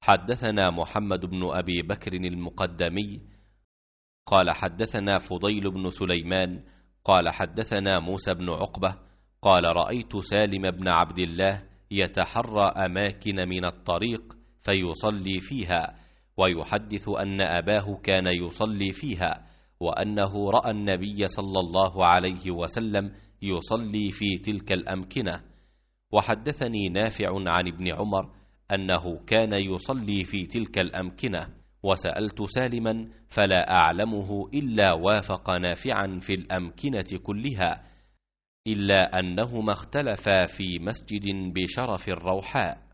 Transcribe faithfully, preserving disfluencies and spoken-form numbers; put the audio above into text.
حدثنا محمد بن أبي بكر المقدمي قال حدثنا فضيل بن سليمان قال حدثنا موسى بن عقبة قال رأيت سالم بن عبد الله يتحرى أماكن من الطريق فيصلي فيها، ويحدث أن أباه كان يصلي فيها، وأنه رأى النبي صلى الله عليه وسلم يصلي في تلك الأمكنة. وحدثني نافع عن ابن عمر أنه كان يصلي في تلك الأمكنة، وسألت سالما فلا أعلمه إلا وافق نافعا في الأمكنة كلها، إلا أنهما اختلفا في مسجد بشرف الروحاء.